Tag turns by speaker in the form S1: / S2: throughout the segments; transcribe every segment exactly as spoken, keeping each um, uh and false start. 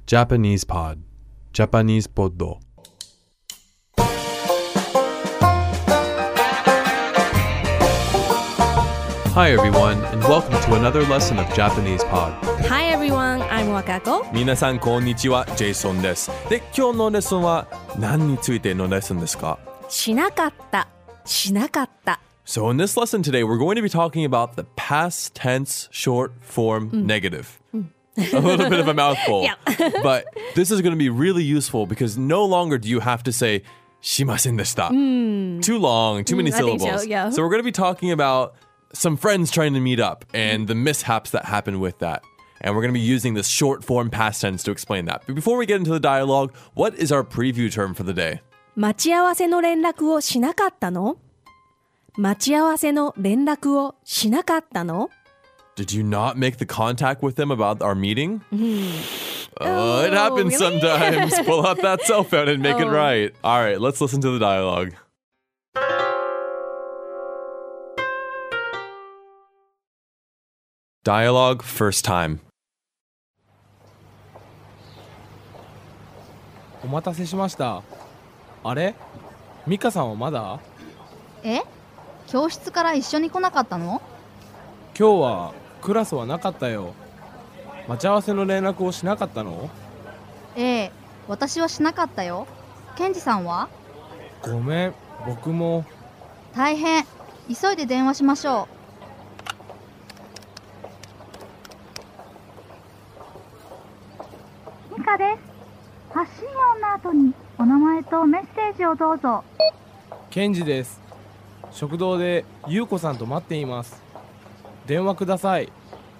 S1: Japanese Pod Japanese Poddo Hi everyone, and welcome to another lesson of Japanese Pod.
S2: Hi everyone, I'm Wakako.
S3: 皆さんこんにちは、ジェイソンです。で、今日のレッスンは何についてのレッスンですか？
S2: しなかった、しなかった。
S3: So in this lesson today, we're going to be talking about the past tense short form negative. A little bit of a mouthful.
S2: Yeah.
S3: But this is going to be really useful because no longer do you have to say しませんでした。
S2: Mm.
S3: Too long, too many
S2: Mm, I think
S3: syllables.
S2: so, yeah.
S3: So we're going to be talking about some friends trying to meet up and the mishaps that happen with that. And we're going to be using this short form past tense to explain that. But before we get into the dialogue, what is our preview term for the day?
S2: 待ち合わせの連絡をしなかったの？待ち合わせの連絡をしなかったの？
S3: Did you not make the contact with them about our meeting?
S2: Mm.
S3: Oh, it
S2: Oh,
S3: happens
S2: really?
S3: sometimes. Pull out that cell phone and make it
S2: Oh.
S3: right. All right, let's listen to the dialogue. Dialogue first time.
S4: お待たせしました。あれ？ミカさんはまだ？
S5: え？教室から一緒に来なかったの？
S4: 今日はクラスはなかったよ。待ち合わせの連絡をしなかったの？
S5: ええ、私はしなかったよ。ケンジさんは？
S4: ごめん、僕も。
S5: 大変。急いで電話しましょう。ミカです。発信音の後にお名前とメッセージをどうぞ。
S4: ケンジです。食堂でユウコさんと待っています。電話ください。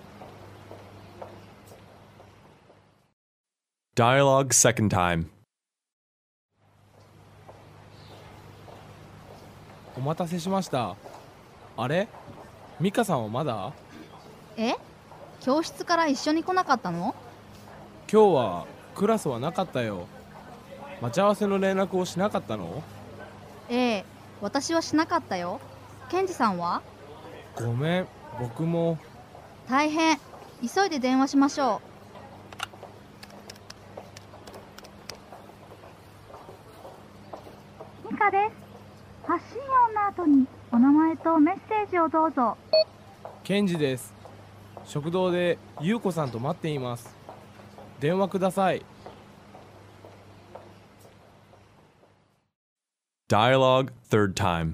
S3: Dialogue second time.
S4: お待たせしました。あれ？ミカさんはまだ？
S5: え？教室から一緒に来なかったの？
S4: 今日はクラスはなかったよ。待ち合わせの連絡をしなかったの？
S5: ええ、私はしなかったよ。ケンジさんは？
S4: ごめん、僕も。
S5: 大変。急いで電話しましょう。ミカです。発信音の後にお名前とメッセージをどうぞ。
S4: ケンジです。食堂でユウコさんと待っています。電話ください。
S3: Dialogue third time.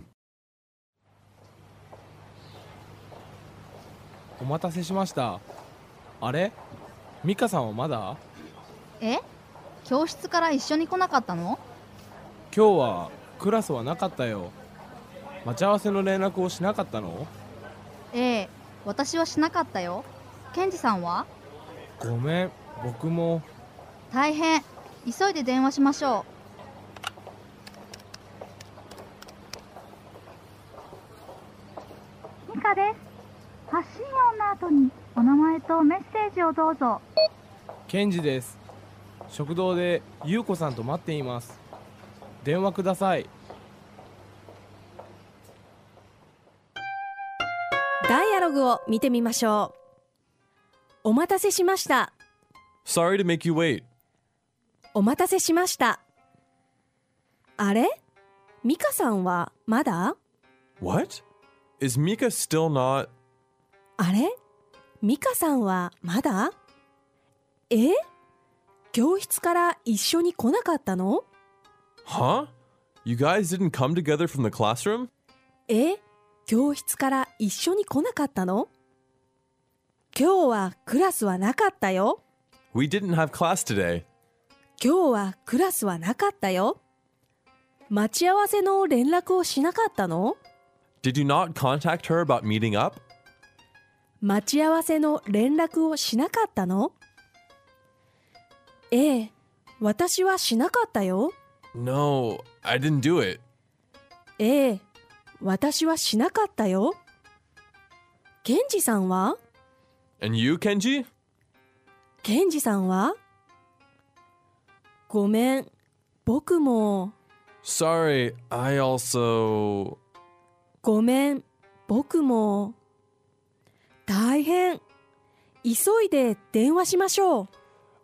S4: お待たせしました。あれ？ミカさんはまだ？
S5: え？教室から一緒に来なかったの？
S4: 今日はクラスはなかったよ。待ち合わせの連絡をしなかったの？
S5: ええ、私はしなかったよ。ケンジさんは？
S4: ごめん、僕も。
S5: 大変。急いで電話しましょう。ミカです。発信音の後にお名前とメッセージをどうぞ。
S4: ケンジです。食堂でユウコさんと待っています。電話ください。
S2: ダイアログを見てみましょう。お待たせしました。
S3: Sorry to make you wait.
S2: お待たせしました。あれ？ミカさんはまだ？
S3: What? Is Mika still not?
S2: あれ？ミカさんはまだ？え？教室から一緒に来なかったの？
S3: Huh? You guys didn't come together from the classroom?
S2: え？教室から一緒に来なかったの？今日はクラスはなかったよ。
S3: We didn't have class today.
S2: 今日はクラスはなかったよ。待ち合わせの連絡をしなかったの？
S3: Did you not contact her about meeting up?
S2: 待ち合わせの連絡をしなかったの？ええ、私はしなかったよ。
S3: No, I didn't do it.
S2: ええ、私はしなかったよ。ケンジさんは？
S3: And you, Kenji?
S2: ケンジさんは？ごめん、僕も。
S3: Sorry, I also...
S2: ごめん、僕も。大変。急いで電話しましょう。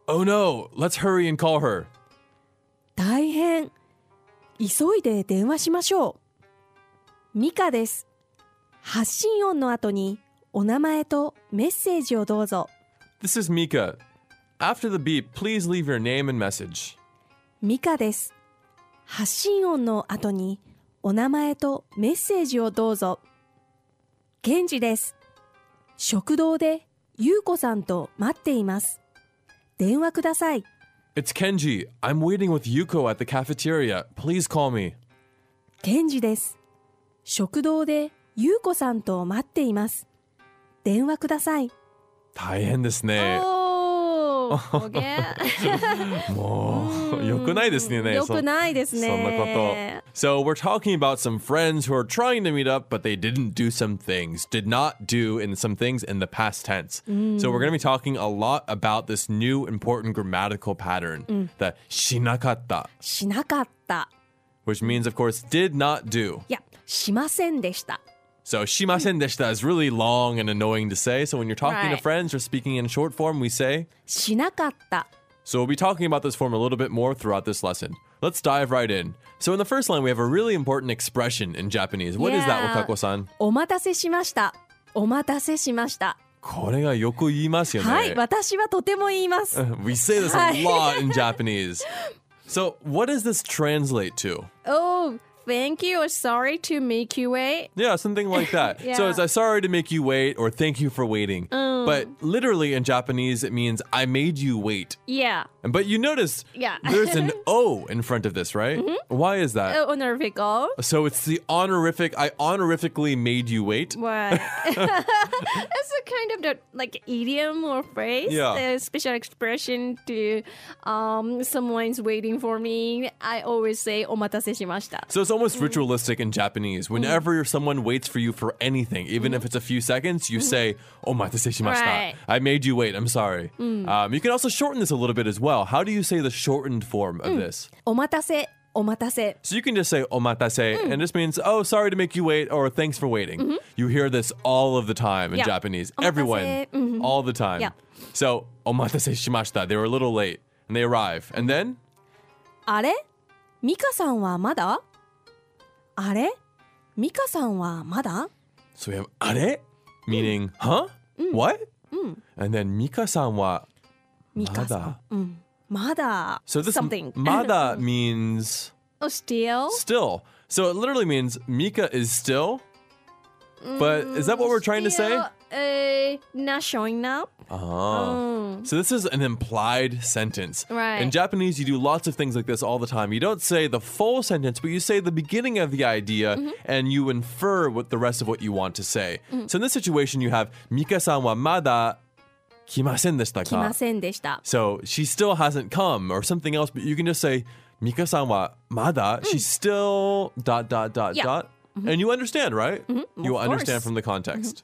S3: Oh no, let's hurry and call her.
S2: 大変。急いで電話しましょう。ミカです。発信音の後にお名前とメッセージをどうぞ。
S3: This is Mika. After the beep, please leave your name and message.
S2: ミカです。発信音の後にお名前とメッセージをどうぞ。ケンジです。食堂でユウコさんと待っています。電話ください。
S3: It's Kenji. I'm waiting with Yuko at the cafeteria. Please call me.
S2: ケンジです。食堂でユウコさんと待っています。電話ください。
S3: 大変ですね。
S2: おー、おげ
S3: もう、良くないですね。
S2: よくないですね。
S3: そんなこと。So we're talking about some friends who are trying to meet up, but they didn't do some things. Did not do in some things in the past tense. So we're going to be talking a lot about this new important grammatical pattern, the しなかった、
S2: しなかった。
S3: which means, of course, did not do.
S2: いや、しませんでした。
S3: So しませんでした is really long and annoying to say. So when you're talking to
S2: Right.
S3: friends or speaking in short form, we say
S2: しなかった。
S3: So we'll be talking about this form a little bit more throughout this lesson. Let's dive right in. So in the first line, we have a really important expression in Japanese. What is that,
S2: Yeah.
S3: Wakako-san?
S2: お待たせしました。お待たせしました。
S3: これがよく言いますよね。
S2: はい、私はとても言います。
S3: We say this a lot in Japanese. So what does this translate to?
S2: Oh, thank you or sorry to make you wait.
S3: Yeah, something like that.
S2: Yeah.
S3: So it's I'm sorry to make you wait or thank you for waiting. But literally in Japanese, it means I made you wait.
S2: Yeah.
S3: But you notice
S2: Yeah.
S3: there's an O in front of this, right? Why is that?
S2: Uh, honorifical.
S3: So it's the honorific, I honorifically made you wait.
S2: What? That's a kind of the like idiom or phrase.
S3: Yeah.
S2: A special expression to um someone's waiting for me. I always say お待たせしました.
S3: So it's almost ritualistic in Japanese. Whenever someone waits for you for anything, even if it's a few seconds, you say, omatase shimashita.
S2: Right.
S3: I made you wait. I'm sorry. Um, you can also shorten this a little bit as well. How do you say the shortened form of this?
S2: お待たせ、お待たせ.
S3: So you can just say omatase, and this means, oh, sorry to make you wait, or thanks for waiting. You hear this all of the time in
S2: Yeah.
S3: Japanese.
S2: Omatase.
S3: Everyone,
S2: Mhm.
S3: all the time.
S2: Yeah.
S3: So, omatase shimashita. They were a little late, and they arrive. And then,
S2: あれミカさんはまだあれミカさんはまだ
S3: so we have are, meaning, huh? What? And then Mika-san wa
S2: ミカさん
S3: mada.
S2: うんまだ
S3: So this
S2: something
S3: mada means
S2: oh still
S3: still. So it literally means Mika is still. But is that what we're trying to say?
S2: Still, uh, not showing up.
S3: Oh. So this is an implied sentence.
S2: Right.
S3: In Japanese, you do lots of things like this all the time. You don't say the full sentence, but you say the beginning of the idea and you infer what the rest of what you want to say. So in this situation, you have Mika-san wa mada kimasen deshita
S2: 来ま
S3: ka?
S2: せんでした
S3: So she still hasn't come or something else, but you can just say Mika-san wa mada, she's still dot dot dot
S2: Yeah.
S3: dot. And you understand, right? You
S2: Of
S3: understand
S2: course.
S3: from the context.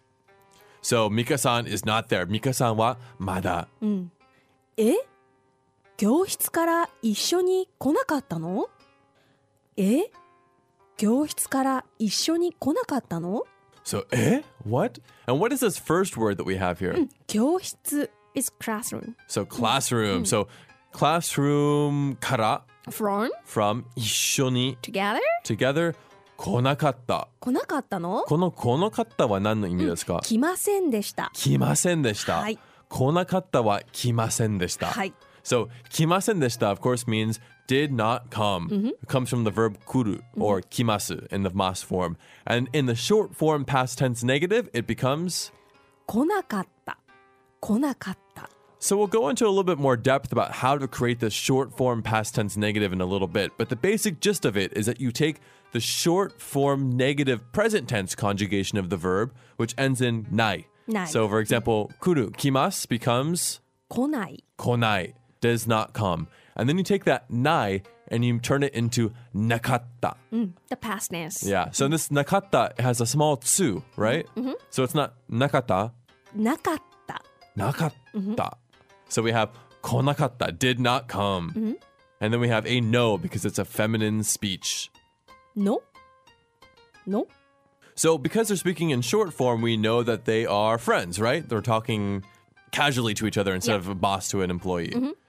S3: So Mika-san is not there. Mika-san wa mada.
S2: え教室から一緒に来なかったのえ教室から一緒に来なかったの
S3: So, eh? What? And what is this first word that we have here?
S2: 教室 is classroom.
S3: So classroom. So classroom kara
S2: From?
S3: from 一緒に
S2: Together?
S3: together 来なかった。
S2: 来なかったの
S3: この来なかったは何の意味ですか？
S2: 来ませんでした。
S3: 来ませんでした。
S2: はい。
S3: 来なかったは来ませんでした。
S2: はい。
S3: So 来ませんでした of course means did not come. It comes from the verb kuru or kimasu in the mas form. And in the short form past tense negative, it becomes
S2: 来なかった。来なかった。
S3: So we'll go into a little bit more depth about how to create this short form past tense negative in a little bit. But the basic gist of it is that you take the short form negative present tense conjugation of the verb, which ends in nai.
S2: Nai.
S3: So for example, kuru, kimas becomes
S2: 来ない。
S3: konai, does not come. And then you take that nai and you turn it into nakatta.
S2: The past tense.
S3: Yeah. So this nakatta has a small tsu, right? So it's not nakata,
S2: なかった。
S3: nakatta. So we have konakatta, did not come. And then we have a no because it's a feminine speech.
S2: のの
S3: So because they're speaking in short form, we know that they are friends, right? They're talking casually to each other instead
S2: Yeah.
S3: of a boss to an employee.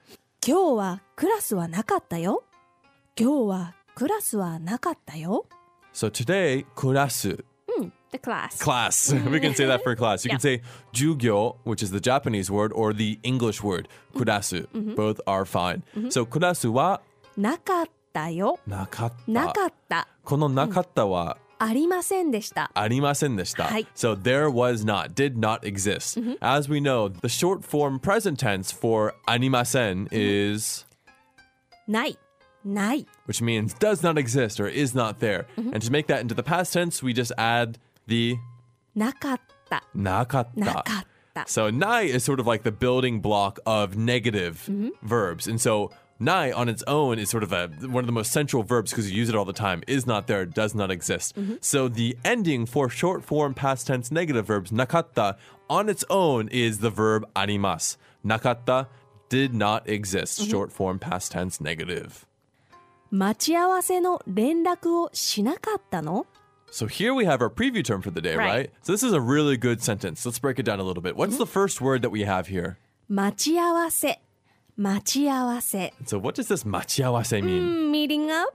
S2: 今日はクラスはなかったよ。今日はクラスはなかったよ。
S3: So today, クラス
S2: Mm, the class.
S3: class. We can say that for class. You can say 授業, which is the Japanese word, or the English word クラス. Both are fine. So クラスは
S2: なかったよ。
S3: なかった。
S2: なかった。
S3: このなかったは
S2: ありませんでした。
S3: ありませんでした。
S2: はい。
S3: So there was not, did not exist. As we know, the short form present tense for ありません is
S2: ない。ない。
S3: which means does not exist or is not there. And to make that into the past tense, we just add the
S2: なかった。
S3: なかった.
S2: なかった。
S3: So nai is sort of like the building block of negative verbs. And so nai on its own is sort of a one of the most central verbs because you use it all the time. Is not there, does not exist. So the ending for short form past tense negative verbs, nakatta, on its own is the verb arimasu. Nakatta did not exist. Short form past tense negative.
S2: 待ち合わせの連絡をしなかったの？
S3: So here we have our preview term for the day, right?
S2: Right.
S3: So this is a really good sentence. Let's break it down a little bit. What's the first word that we have here?
S2: 待ち合わせ。待ち合わせ。
S3: So what does this machiawase mean?
S2: Meeting up?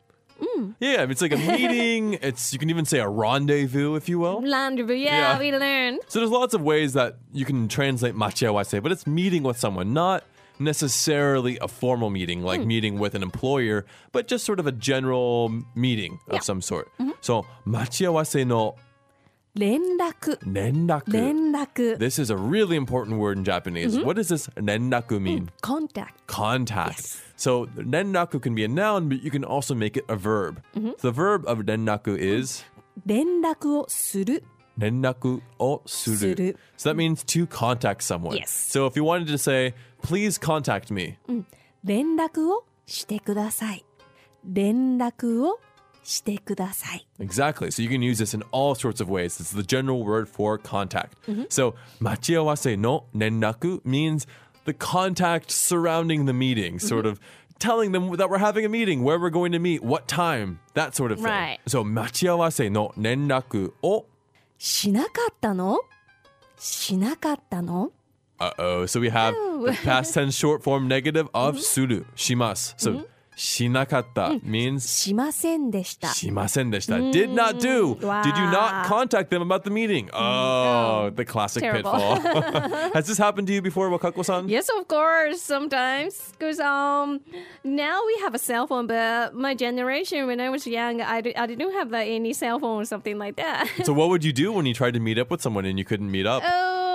S3: Yeah, it's like a meeting. It's you can even say a rendezvous, if you will.
S2: Rendezvous. Yeah,
S3: Yeah.
S2: we learned.
S3: So there's lots of ways that you can translate machiawase, but it's meeting with someone, not necessarily a formal meeting, like meeting with an employer, but just sort of a general meeting of
S2: Yeah.
S3: some sort. So machiawase no
S2: 連絡。
S3: renraku.
S2: 連絡。
S3: This is a really important word in Japanese. What does this renraku mean?
S2: Contact.
S3: Contact.
S2: Yes.
S3: So renraku can be a noun, but you can also make it a verb. The verb of renraku is
S2: 連絡をする。
S3: renraku o suru.
S2: する。
S3: So that means to contact someone.
S2: Yes.
S3: So if you wanted to say, please contact me,
S2: 連絡をしてください。連絡をしてください。
S3: exactly. So you can use this in all sorts of ways. It's the general word for contact. So machiawase no renraku means the contact surrounding the meeting, sort of telling them that we're having a meeting, where we're going to meet, what time, that sort of thing.
S2: Right.
S3: So machiawase no renraku o
S2: しなかったの？しなかったの？
S3: Uh-oh. So we have the past tense short form negative of suru, shimasu. So shinakatta means
S2: しませんでした。
S3: shimasen deshita. Did not do.
S2: Wow.
S3: Did you not contact them about the meeting? Oh, the classic
S2: Terrible.
S3: pitfall. Has this happened to you before, Wakako-san?
S2: Yes, of course, sometimes. Because um, now we have a cell phone, but my generation, when I was young, I, d- I didn't have like, any cell phone or something like that.
S3: So what would you do when you tried to meet up with someone and you couldn't meet up?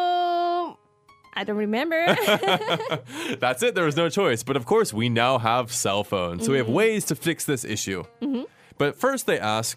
S2: Um, I don't remember.
S3: That's it. There was no choice. But of course, we now have cell phones. So we have ways to fix this issue. But first they ask,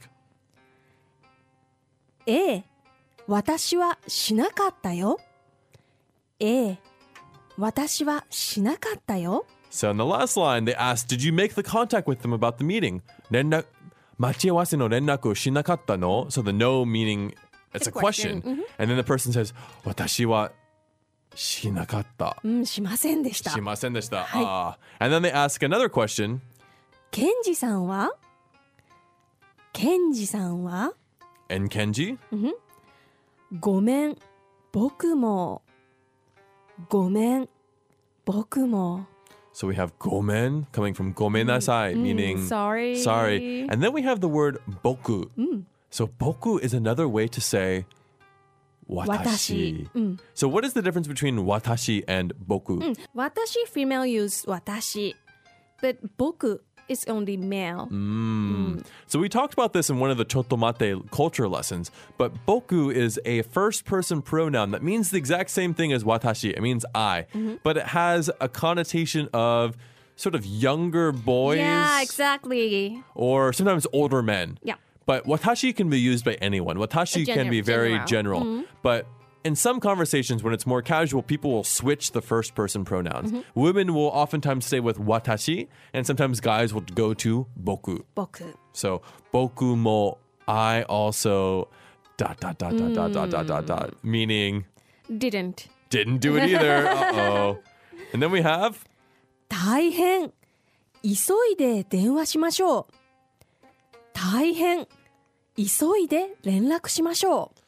S2: ええ、私はしなかったよ。ええ、私はしなかったよ。
S3: so in the last line, they ask, did you make the contact with them about the meeting? Renna- machiawase no renraku o shinakatta no? So the no meaning, it's a question. And then the person says, 私はしなかった。
S2: うん、しませんでした。
S3: しませんでした。Ah. And then they ask another question.
S2: ケンジさんはケンジさんは
S3: And Kenji?
S2: ごめん、僕も。ごめん、僕も。
S3: So we have gomen coming from gomenasai, meaning
S2: sorry.
S3: sorry. And then we have the word boku. So boku is another way to say watashi.
S2: Watashi.
S3: So what is the difference between watashi and boku?
S2: 私、female use 私。But 僕 is only male.
S3: So we talked about this in one of the Chotomate culture lessons, but boku is a first person pronoun that means the exact same thing as watashi. It means I, but it has a connotation of sort of younger boys
S2: Yeah, exactly.
S3: or sometimes older men.
S2: Yeah.
S3: But watashi can be used by anyone. Watashi
S2: Gener-
S3: can be very
S2: general.
S3: general. But in some conversations, when it's more casual, people will switch the first person pronouns. Women will oftentimes stay with watashi, and sometimes guys will go to boku.
S2: 僕。
S3: So, boku mo, I also, dot, dot, dot, dot, dot, dot, dot, dot, dot, meaning
S2: didn't.
S3: didn't do it either. Uh-oh. And then we have,
S2: 大変。急いで電話しましょう。大変。急いで連絡しましょう。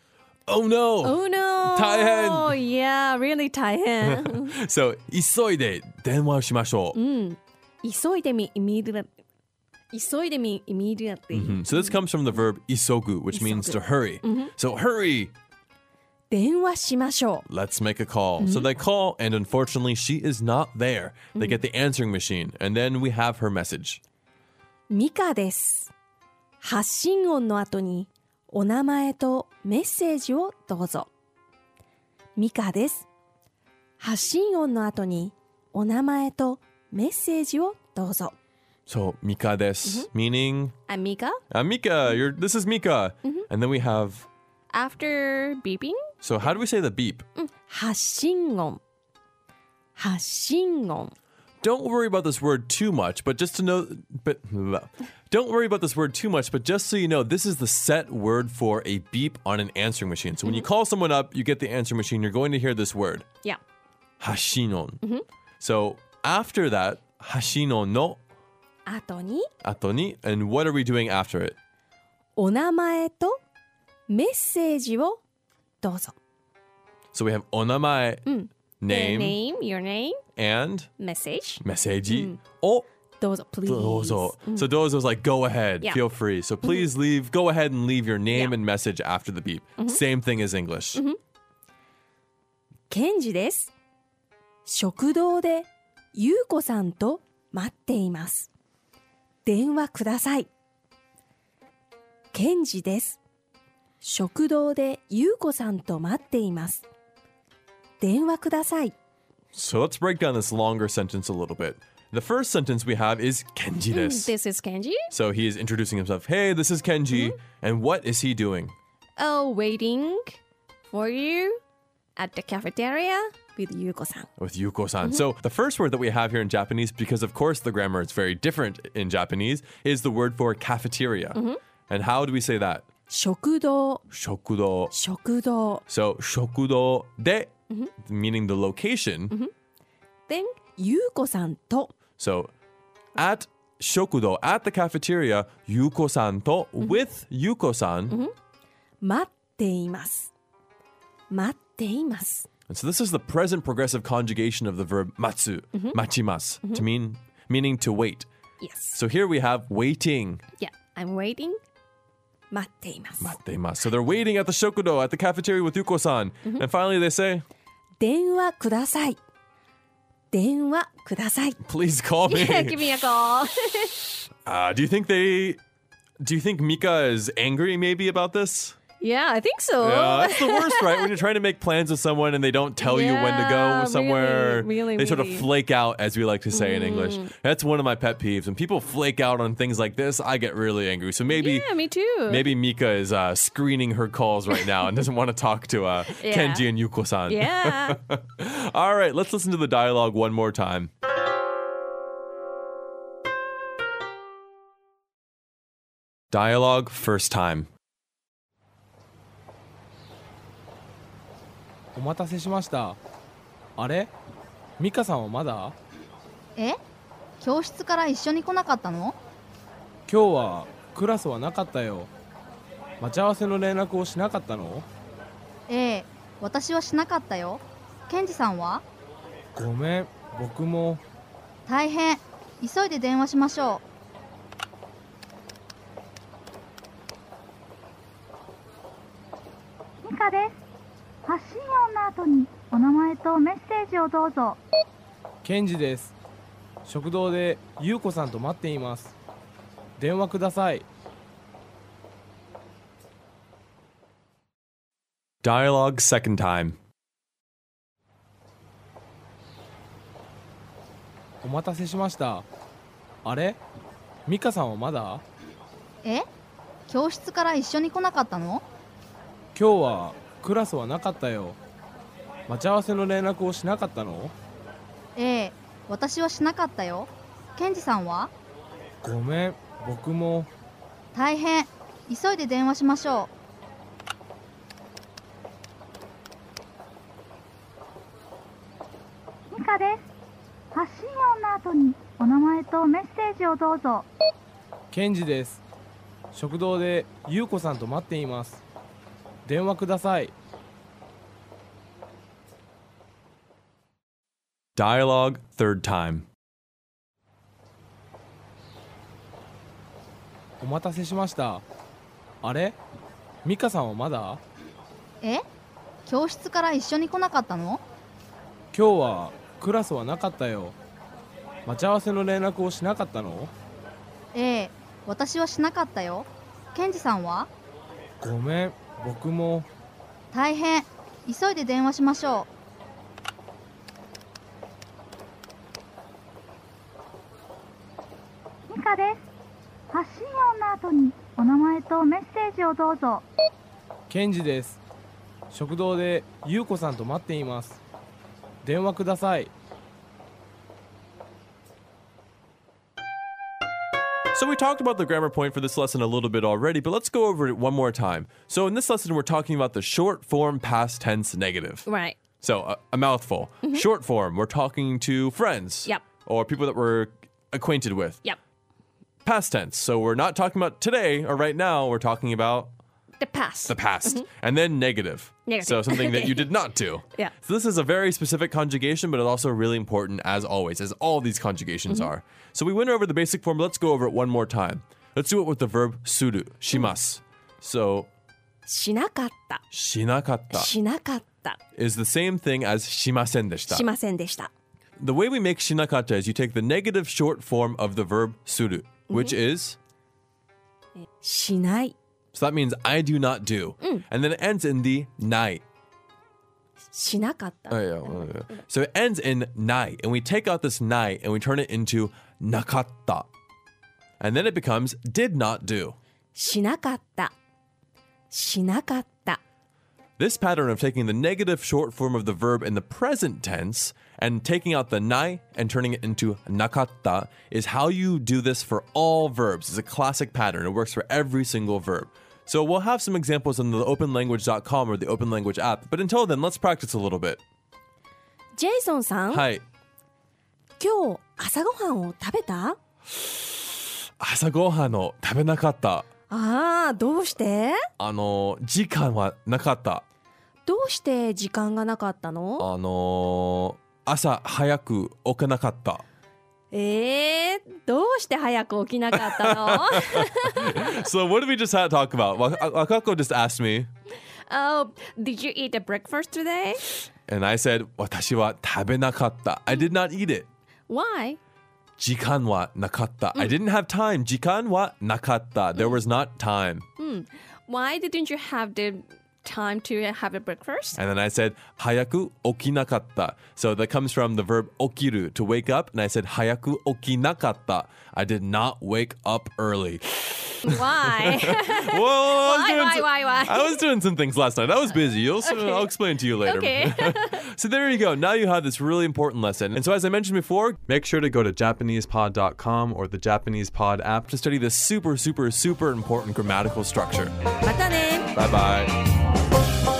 S3: Oh no!
S2: Oh no!
S3: 大変
S2: Yeah, really 大変
S3: So, 急いで電話しましょう。
S2: うん急いでみ immediately 急いでみ immediately
S3: Mhm. So this comes from the verb 急ぐ which means to hurry. So hurry!
S2: 電話しましょう
S3: Let's make a call. So they call, and unfortunately, she is not there. They get the answering machine, and then we have her message.
S2: ミカです発信音の後にお名前とメッセージをどうぞミカです発信音の後にお名前とメッセージをどうぞ
S3: So Mika desu, meaning
S2: I'm Mika
S3: uh, Mika. You're this is Mika, and then we have.
S2: after beeping
S3: So how do we say the beep?
S2: 発信音発信音
S3: Don't worry about this word too much, but just to know, but don't worry about this word too much, but just so you know, this is the set word for a beep on an answering machine. So when you call someone up, you get the answering machine. You're going to hear this word,
S2: Yeah
S3: hashinon. So after that, hashinon no
S2: 後に
S3: atoni, and what are we doing after it?
S2: お名前とメッセージをどうぞ
S3: So we have onamae,
S2: Your
S3: name,
S2: name, your name,
S3: and
S2: message
S3: meseji. Oh,
S2: どうぞ please
S3: dozo. So dozo is like go ahead,
S2: Yeah.
S3: feel free. So please leave, go ahead and leave your name
S2: Yeah.
S3: and message after the beep. Same thing as English.
S2: ケンジです食堂でゆうこさんと待っています電話くださいケンジです食堂でゆうこさんと待っています電話ください
S3: So let's break down this longer sentence a little bit. The first sentence we have is Kenji desu.
S2: This is Kenji
S3: So he is introducing himself. Hey, this is Kenji. And what is he doing?
S2: Oh, waiting for you at the cafeteria with ゆうこさん
S3: With Yuko-san. So the first word that we have here in Japanese, because of course the grammar is very different in Japanese, is the word for cafeteria. And how do we say that?
S2: 食堂
S3: Shokudo.
S2: 食堂
S3: So shokudo de, meaning the location.
S2: Then ゆうこさんと
S3: So at shokudo, at the cafeteria, Yuko-san to, with Yuko-san.
S2: 待っています待っています
S3: And so this is the present progressive conjugation of the verb matsu, machimasu, to mean meaning to wait.
S2: Yes
S3: So here we have waiting.
S2: Yeah, I'm waiting 待っています
S3: Matteimasu. So they're waiting at the shokudo, at the cafeteria with Yuko-san. And finally they say,
S2: 電話ください電話ください
S3: please call me.
S2: Yeah, give me a call
S3: Uh, do you think they... Do you think Mika is angry maybe about this?
S2: Yeah, I think so
S3: Yeah, that's the worst, right? When you're trying to make plans with someone and they don't tell you when to
S2: Yeah,
S3: go somewhere.
S2: really, really,
S3: they sort of
S2: really.
S3: flake out, as we like to say in English. That's one of my pet peeves. When people flake out on things like this, I get really angry. So maybe
S2: Yeah, me too
S3: maybe Mika is uh, screening her calls right now and doesn't want to talk to uh,
S2: Yeah.
S3: Kenji and Yuko-san.
S2: Yeah
S3: All right, let's listen to the dialogue one more time. Dialogue first time.
S4: お待たせしました。あれミカさんはまだ？
S6: え教室から一緒に来なかったの？
S4: 今日はクラスはなかったよ。待ち合わせの連絡をしなかったの？
S6: ええ、私はしなかったよ。ケンジさんは？
S4: ごめん、僕も。
S6: 大変。急いで電話しましょ
S5: ミカです発信音の後にお名前とメッセージをどうぞ
S4: ケンジです。食堂でゆうこさんと待っています。電話ください。
S3: Dialogue second time.
S4: お待たせしました。あれミカさんはまだ？
S6: う。え教室から一緒に来なかったの？
S4: 今日はクラスはなかったよ。待ち合わせの連絡をしなかったの？
S6: ええ、私はしなかったよ。ケンジさんは？
S4: ごめん、僕も。
S6: 大変。急いで電話しましょ
S5: ミカです発信音の後にお名前とメッセージをどうぞ
S4: ケンジです。食堂でゆうこさんと待っています。 電話ください。
S3: Dialogue third time.
S4: お待たせしました。あれミカさんはまだ？
S6: え、教室から一緒に来なかったの？
S4: 今日はクラスはなかったよ。待ち合わせの連絡をしなかったの？
S6: ええ、私はしなかったよ。ケンジさんは？
S4: ごめん、僕も。
S6: 大変。急いで電話しましょ
S5: ミカです。発信音の後にお名前とメッセージをどうぞ。
S4: ケンジです。食堂でゆうこさんと待っています。電話ください。
S3: So we talked about the grammar point for this lesson a little bit already, but let's go over it one more time. So in this lesson, we're talking about the short form past tense negative.
S2: Right.
S3: So a, a mouthful. Short form, we're talking to friends.
S2: Yep.
S3: Or people that we're acquainted with.
S2: Yep.
S3: Past tense. So we're not talking about today or right now. We're talking about
S2: The past.
S3: the past. And then negative.
S2: Negative.
S3: So something that
S2: Okay.
S3: you did not do.
S2: Yeah.
S3: So this is a very specific conjugation, but it's also really important as always, as all these conjugations are. So we went over the basic form. Let's go over it one more time. Let's do it with the verb suru, shimasu. So
S2: しなかった。
S3: shinakatta
S2: しなかった。
S3: is the same thing as shimasen deshita.
S2: しませんでした。
S3: The way we make shinakatta is you take the negative short form of the verb suru, which is
S2: しない。
S3: so that means I do not do. And then it ends in the nai.
S2: しなかった。
S3: Oh, yeah, oh, yeah. So it ends in nai, and we take out this nai and we turn it into nakatta. And then it becomes did not do.
S2: しなかった。しなかった。
S3: This pattern of taking the negative short form of the verb in the present tense and taking out the nai and turning it into nakatta is how you do this for all verbs. It's a classic pattern. It works for every single verb. So we'll have some examples on the open language dot com or the Open Language app. But until then, let's practice a little bit.
S2: ジェイソンさん、
S3: Hi.
S2: 今日朝ごはんを食べた？
S3: 朝ごはんを食べなかった。
S2: ああ、どうして？
S3: あの、時間はなかった。
S2: どうして時間がなかったの？
S3: あの、朝早く起きなかった。
S2: えー、どうして早く起きなかったの？
S3: So what did we just ha- talk about? Wak- Wakako just asked me,
S2: Oh, did you eat a breakfast today?
S3: and I said, 私は食べなかった。I did not eat it.
S2: Why?
S3: 時間はなかった。I didn't have time. 時間はなかった。There was not time.
S2: Why didn't you have the time to have a breakfast?
S3: And then I said, 早く起きなかった. So that comes from the verb 起きる, to wake up. And I said, 早く起きなかった。I did not wake up early.
S2: Why?
S3: Whoa, I was
S2: Why,
S3: doing
S2: why,
S3: some-
S2: why, why?
S3: I was doing some things last night. I was busy. You'll, I'll explain to you later.
S2: Okay.
S3: So there you go. Now you have this really important lesson. And so as I mentioned before,
S1: Make sure to go to Japanese pod dot com or the Japanese Pod app.
S3: to study this super, super, super important grammatical structure.
S2: またね。
S3: Bye bye.